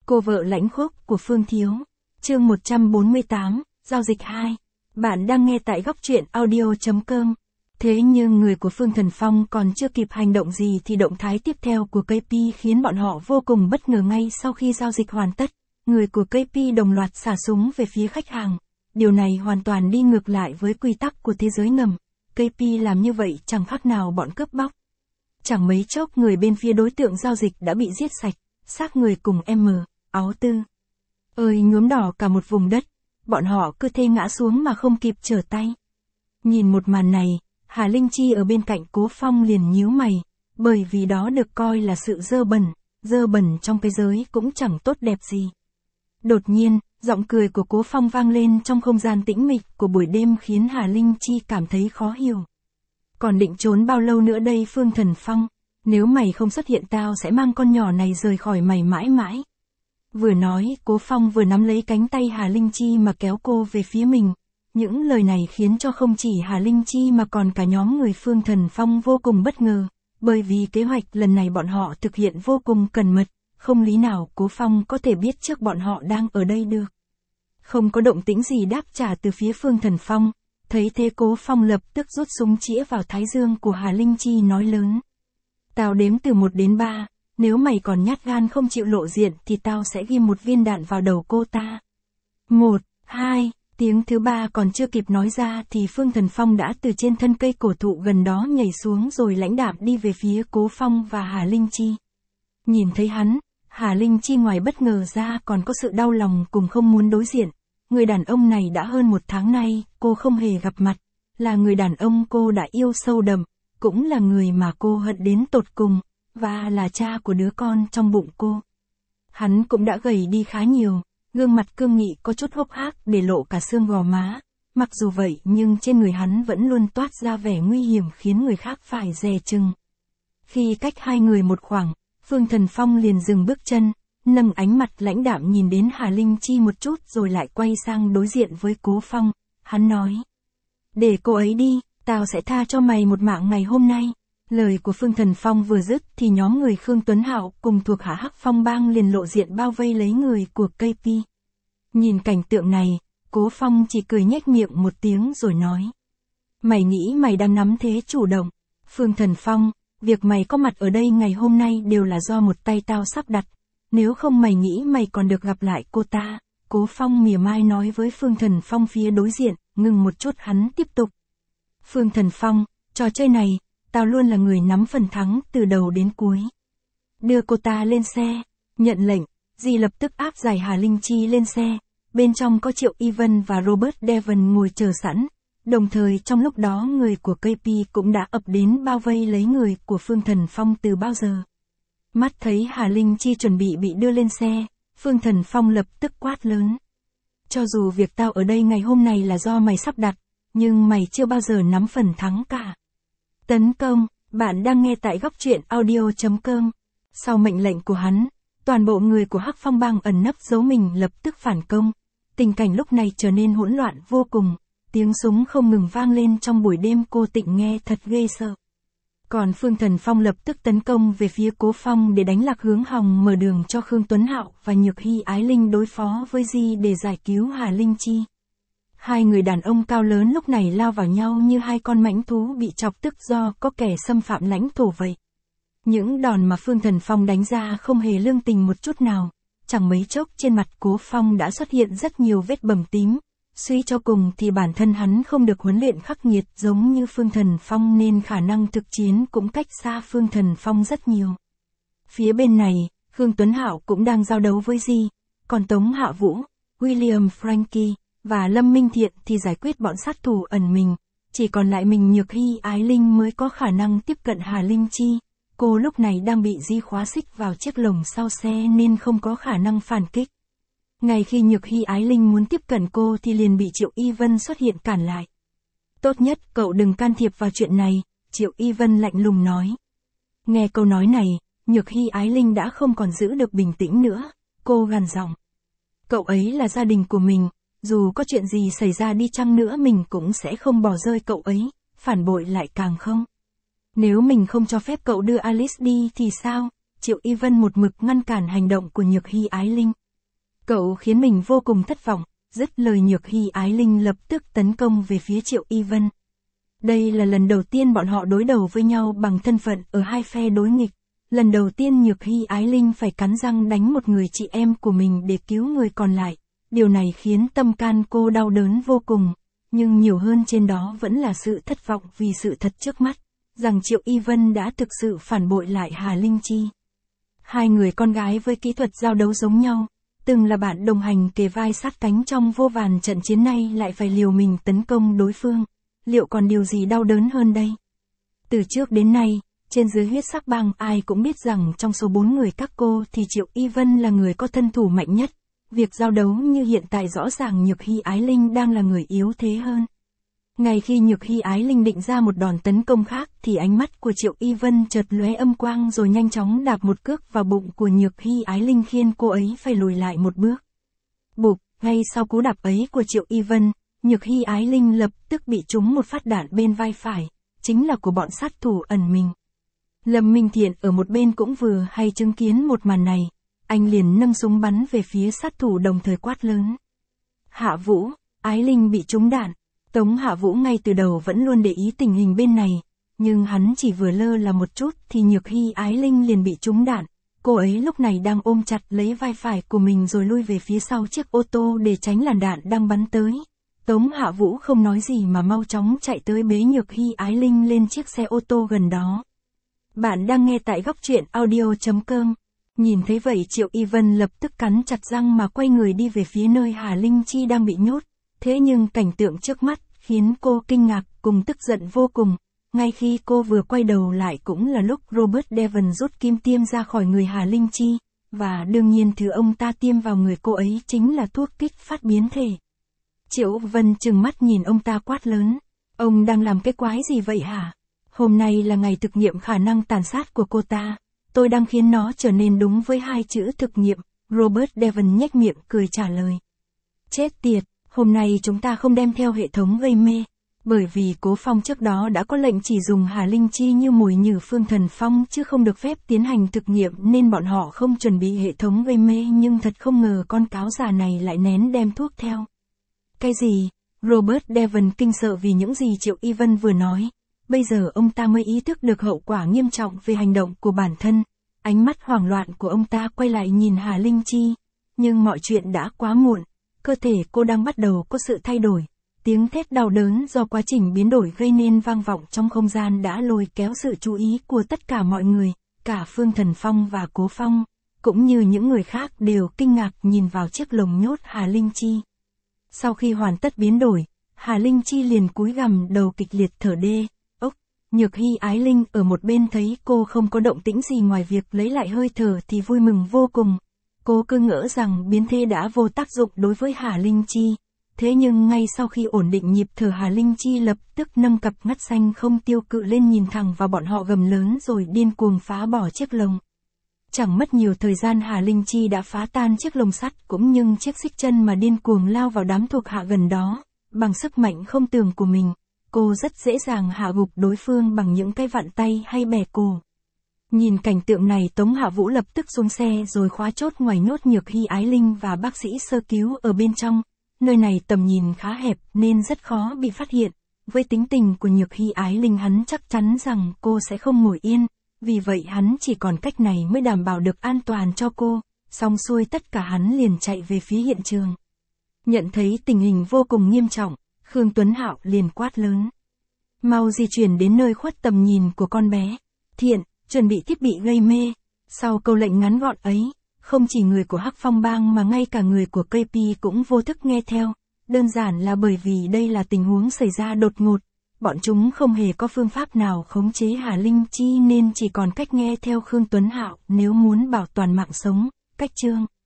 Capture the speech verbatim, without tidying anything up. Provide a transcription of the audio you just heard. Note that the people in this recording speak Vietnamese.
Cô vợ lãnh khốc của Phương Thiếu. Chương một trăm bốn mươi tám, Giao dịch hai. Bạn đang nghe tại góc truyện audio chấm com. Thế nhưng người của Phương Thần Phong còn chưa kịp hành động gì thì động thái tiếp theo của ca pê khiến bọn họ vô cùng bất ngờ. Ngay sau khi giao dịch hoàn tất, người của ca pê đồng loạt xả súng về phía khách hàng. Điều này hoàn toàn đi ngược lại với quy tắc của thế giới ngầm. ca pê làm như vậy chẳng khác nào bọn cướp bóc. Chẳng mấy chốc người bên phía đối tượng giao dịch đã bị giết sạch, xác người cùng M, áo tư ơi nhuốm đỏ cả một vùng đất, bọn họ cứ thế ngã xuống mà không kịp trở tay. Nhìn một màn này, Hà Linh Chi ở bên cạnh Cố Phong liền nhíu mày, bởi vì đó được coi là sự dơ bẩn, dơ bẩn trong cái giới cũng chẳng tốt đẹp gì. Đột nhiên, giọng cười của Cố Phong vang lên trong không gian tĩnh mịch của buổi đêm khiến Hà Linh Chi cảm thấy khó hiểu. Còn định trốn bao lâu nữa đây Phương Thần Phong, nếu mày không xuất hiện tao sẽ mang con nhỏ này rời khỏi mày mãi mãi. Vừa nói, Cố Phong vừa nắm lấy cánh tay Hà Linh Chi mà kéo cô về phía mình. Những lời này khiến cho không chỉ Hà Linh Chi mà còn cả nhóm người Phương Thần Phong vô cùng bất ngờ, bởi vì kế hoạch lần này bọn họ thực hiện vô cùng cẩn mật, không lý nào Cố Phong có thể biết trước bọn họ đang ở đây được. Không có động tĩnh gì đáp trả từ phía Phương Thần Phong, thấy thế Cố Phong lập tức rút súng chĩa vào thái dương của Hà Linh Chi nói lớn. Tao đếm từ một đến ba, nếu mày còn nhát gan không chịu lộ diện thì tao sẽ ghim một viên đạn vào đầu cô ta. Một, hai, tiếng thứ ba còn chưa kịp nói ra thì Phương Thần Phong đã từ trên thân cây cổ thụ gần đó nhảy xuống rồi lãnh đạm đi về phía Cố Phong và Hà Linh Chi. Nhìn thấy hắn, Hà Linh Chi ngoài bất ngờ ra còn có sự đau lòng cùng không muốn đối diện. Người đàn ông này đã hơn một tháng nay, cô không hề gặp mặt, là người đàn ông cô đã yêu sâu đậm, cũng là người mà cô hận đến tột cùng, và là cha của đứa con trong bụng cô. Hắn cũng đã gầy đi khá nhiều, gương mặt cương nghị có chút hốc hác để lộ cả xương gò má, mặc dù vậy nhưng trên người hắn vẫn luôn toát ra vẻ nguy hiểm khiến người khác phải dè chừng. Khi cách hai người một khoảng, Phương Thần Phong liền dừng bước chân, nâng ánh mặt lãnh đạm nhìn đến Hà Linh Chi một chút rồi lại quay sang đối diện với Cố Phong, hắn nói. Để cô ấy đi, tao sẽ tha cho mày một mạng ngày hôm nay. Lời của Phương Thần Phong vừa dứt thì nhóm người Khương Tuấn Hạo cùng thuộc hạ Hắc Phong Bang liền lộ diện bao vây lấy người của ca pê. Nhìn cảnh tượng này, Cố Phong chỉ cười nhếch miệng một tiếng rồi nói. Mày nghĩ mày đang nắm thế chủ động. Phương Thần Phong, việc mày có mặt ở đây ngày hôm nay đều là do một tay tao sắp đặt. Nếu không mày nghĩ mày còn được gặp lại cô ta. Cố Phong mỉa mai nói với Phương Thần Phong phía đối diện, ngừng một chút hắn tiếp tục. Phương Thần Phong, trò chơi này, tao luôn là người nắm phần thắng từ đầu đến cuối. Đưa cô ta lên xe, nhận lệnh, dì lập tức áp giải Hà Linh Chi lên xe, bên trong có Triệu Y Vân và Robert Devon ngồi chờ sẵn, đồng thời trong lúc đó người của ca pê cũng đã ập đến bao vây lấy người của Phương Thần Phong từ bao giờ. Mắt thấy Hà Linh Chi chuẩn bị bị đưa lên xe, Phương Thần Phong lập tức quát lớn. Cho dù việc tao ở đây ngày hôm nay là do mày sắp đặt, nhưng mày chưa bao giờ nắm phần thắng cả. Tấn công, bạn đang nghe tại góc truyện audio chấm com. Sau mệnh lệnh của hắn, toàn bộ người của Hắc Phong Bang ẩn nấp giấu mình lập tức phản công. Tình cảnh lúc này trở nên hỗn loạn vô cùng, tiếng súng không ngừng vang lên trong buổi đêm cô tịnh nghe thật ghê sợ. Còn Phương Thần Phong lập tức tấn công về phía Cố Phong để đánh lạc hướng hòng mở đường cho Khương Tuấn Hạo và Nhược Hy Ái Linh đối phó với Di để giải cứu Hà Linh Chi. Hai người đàn ông cao lớn lúc này lao vào nhau như hai con mãnh thú bị chọc tức do có kẻ xâm phạm lãnh thổ vậy. Những đòn mà Phương Thần Phong đánh ra không hề lương tình một chút nào, chẳng mấy chốc trên mặt Cố Phong đã xuất hiện rất nhiều vết bầm tím. Suy cho cùng thì bản thân hắn không được huấn luyện khắc nghiệt giống như Phương Thần Phong nên khả năng thực chiến cũng cách xa Phương Thần Phong rất nhiều. Phía bên này, Khương Tuấn Hạo cũng đang giao đấu với Di, còn Tống Hạ Vũ, William Frankie và Lâm Minh Thiện thì giải quyết bọn sát thủ ẩn mình, chỉ còn lại mình Nhược Hy Ái Linh mới có khả năng tiếp cận Hà Linh Chi. Cô lúc này đang bị Di khóa xích vào chiếc lồng sau xe nên không có khả năng phản kích. Ngay khi Nhược Hy Ái Linh muốn tiếp cận cô thì liền bị Triệu Y Vân xuất hiện cản lại. Tốt nhất cậu đừng can thiệp vào chuyện này, Triệu Y Vân lạnh lùng nói. Nghe câu nói này, Nhược Hy Ái Linh đã không còn giữ được bình tĩnh nữa, cô gằn giọng. Cậu ấy là gia đình của mình, dù có chuyện gì xảy ra đi chăng nữa mình cũng sẽ không bỏ rơi cậu ấy, phản bội lại càng không. Nếu mình không cho phép cậu đưa Alice đi thì sao? Triệu Y Vân một mực ngăn cản hành động của Nhược Hy Ái Linh. Cậu khiến mình vô cùng thất vọng, dứt lời Nhược Hy Ái Linh lập tức tấn công về phía Triệu Y Vân. Đây là lần đầu tiên bọn họ đối đầu với nhau bằng thân phận ở hai phe đối nghịch. Lần đầu tiên Nhược Hy Ái Linh phải cắn răng đánh một người chị em của mình để cứu người còn lại. Điều này khiến tâm can cô đau đớn vô cùng, nhưng nhiều hơn trên đó vẫn là sự thất vọng vì sự thật trước mắt, rằng Triệu Y Vân đã thực sự phản bội lại Hà Linh Chi. Hai người con gái với kỹ thuật giao đấu giống nhau, từng là bạn đồng hành kề vai sát cánh trong vô vàn trận chiến, nay lại phải liều mình tấn công đối phương. Liệu còn điều gì đau đớn hơn đây? Từ trước đến nay, trên dưới huyết sắc bang ai cũng biết rằng trong số bốn người các cô thì Triệu Y Vân là người có thân thủ mạnh nhất. Việc giao đấu như hiện tại rõ ràng Nhược Hy Ái Linh đang là người yếu thế hơn. Ngay khi Nhược Hy Ái Linh định ra một đòn tấn công khác thì ánh mắt của Triệu Y Vân chợt lóe âm quang rồi nhanh chóng đạp một cước vào bụng của Nhược Hy Ái Linh khiến cô ấy phải lùi lại một bước. Bụp, ngay sau cú đạp ấy của Triệu Y Vân, Nhược Hy Ái Linh lập tức bị trúng một phát đạn bên vai phải, chính là của bọn sát thủ ẩn mình. Lâm Minh Thiện ở một bên cũng vừa hay chứng kiến một màn này, anh liền nâng súng bắn về phía sát thủ đồng thời quát lớn. Hạ Vũ, Ái Linh bị trúng đạn. Tống Hạ Vũ ngay từ đầu vẫn luôn để ý tình hình bên này, nhưng hắn chỉ vừa lơ là một chút thì Nhược Hy Ái Linh liền bị trúng đạn. Cô ấy lúc này đang ôm chặt lấy vai phải của mình rồi lui về phía sau chiếc ô tô để tránh làn đạn đang bắn tới. Tống Hạ Vũ không nói gì mà mau chóng chạy tới bế Nhược Hy Ái Linh lên chiếc xe ô tô gần đó. Bạn đang nghe tại góc truyện audio chấm com. Nhìn thấy vậy Triệu Y Vân lập tức cắn chặt răng mà quay người đi về phía nơi Hà Linh Chi đang bị nhốt. Thế nhưng cảnh tượng trước mắt khiến cô kinh ngạc cùng tức giận vô cùng. Ngay khi cô vừa quay đầu lại cũng là lúc Robert Devon rút kim tiêm ra khỏi người Hà Linh Chi, và đương nhiên thứ ông ta tiêm vào người cô ấy chính là thuốc kích phát biến thể. Triệu Vân trừng mắt nhìn ông ta quát lớn. Ông đang làm cái quái gì vậy hả? Hôm nay là ngày thực nghiệm khả năng tàn sát của cô ta. Tôi đang khiến nó trở nên đúng với hai chữ thực nghiệm. Robert Devon nhếch miệng cười trả lời. Chết tiệt, hôm nay chúng ta không đem theo hệ thống gây mê. Bởi vì Cố Phong trước đó đã có lệnh chỉ dùng Hà Linh Chi như mồi nhử Phương Thần Phong chứ không được phép tiến hành thực nghiệm nên bọn họ không chuẩn bị hệ thống gây mê, nhưng thật không ngờ con cáo già này lại nén đem thuốc theo. Cái gì? Robert Devon kinh sợ vì những gì Triệu Y Vân vừa nói. Bây giờ ông ta mới ý thức được hậu quả nghiêm trọng về hành động của bản thân. Ánh mắt hoảng loạn của ông ta quay lại nhìn Hà Linh Chi. Nhưng mọi chuyện đã quá muộn. Cơ thể cô đang bắt đầu có sự thay đổi. Tiếng thét đau đớn do quá trình biến đổi gây nên vang vọng trong không gian đã lôi kéo sự chú ý của tất cả mọi người. Cả Phương Thần Phong và Cố Phong, cũng như những người khác đều kinh ngạc nhìn vào chiếc lồng nhốt Hà Linh Chi. Sau khi hoàn tất biến đổi, Hà Linh Chi liền cúi gằm đầu kịch liệt thở đê. Ốc, Nhược Hy Ái Linh ở một bên thấy cô không có động tĩnh gì ngoài việc lấy lại hơi thở thì vui mừng vô cùng. Cô cứ ngỡ rằng biến thể đã vô tác dụng đối với Hà Linh Chi. Thế nhưng ngay sau khi ổn định nhịp thở Hà Linh Chi lập tức nâng cặp mắt xanh không tiêu cự lên nhìn thẳng vào bọn họ gầm lớn rồi điên cuồng phá bỏ chiếc lồng. Chẳng mất nhiều thời gian Hà Linh Chi đã phá tan chiếc lồng sắt cũng như chiếc xích chân mà điên cuồng lao vào đám thuộc hạ gần đó. Bằng sức mạnh không tưởng của mình, cô rất dễ dàng hạ gục đối phương bằng những cái vặn tay hay bẻ cổ. Nhìn cảnh tượng này Tống Hạ Vũ lập tức xuống xe rồi khóa chốt ngoài nhốt Nhược Hy Ái Linh và bác sĩ sơ cứu ở bên trong. Nơi này tầm nhìn khá hẹp nên rất khó bị phát hiện. Với tính tình của Nhược Hy Ái Linh hắn chắc chắn rằng cô sẽ không ngồi yên. Vì vậy hắn chỉ còn cách này mới đảm bảo được an toàn cho cô. Xong xuôi tất cả hắn liền chạy về phía hiện trường. Nhận thấy tình hình vô cùng nghiêm trọng, Khương Tuấn Hạo liền quát lớn. Mau di chuyển đến nơi khuất tầm nhìn của con bé. Thiện, chuẩn bị thiết bị gây mê. Sau câu lệnh ngắn gọn ấy, không chỉ người của Hắc Phong Bang mà ngay cả người của ca pê cũng vô thức nghe theo. Đơn giản là bởi vì đây là tình huống xảy ra đột ngột. Bọn chúng không hề có phương pháp nào khống chế Hà Linh Chi nên chỉ còn cách nghe theo Khương Tuấn Hạo nếu muốn bảo toàn mạng sống. Cách chương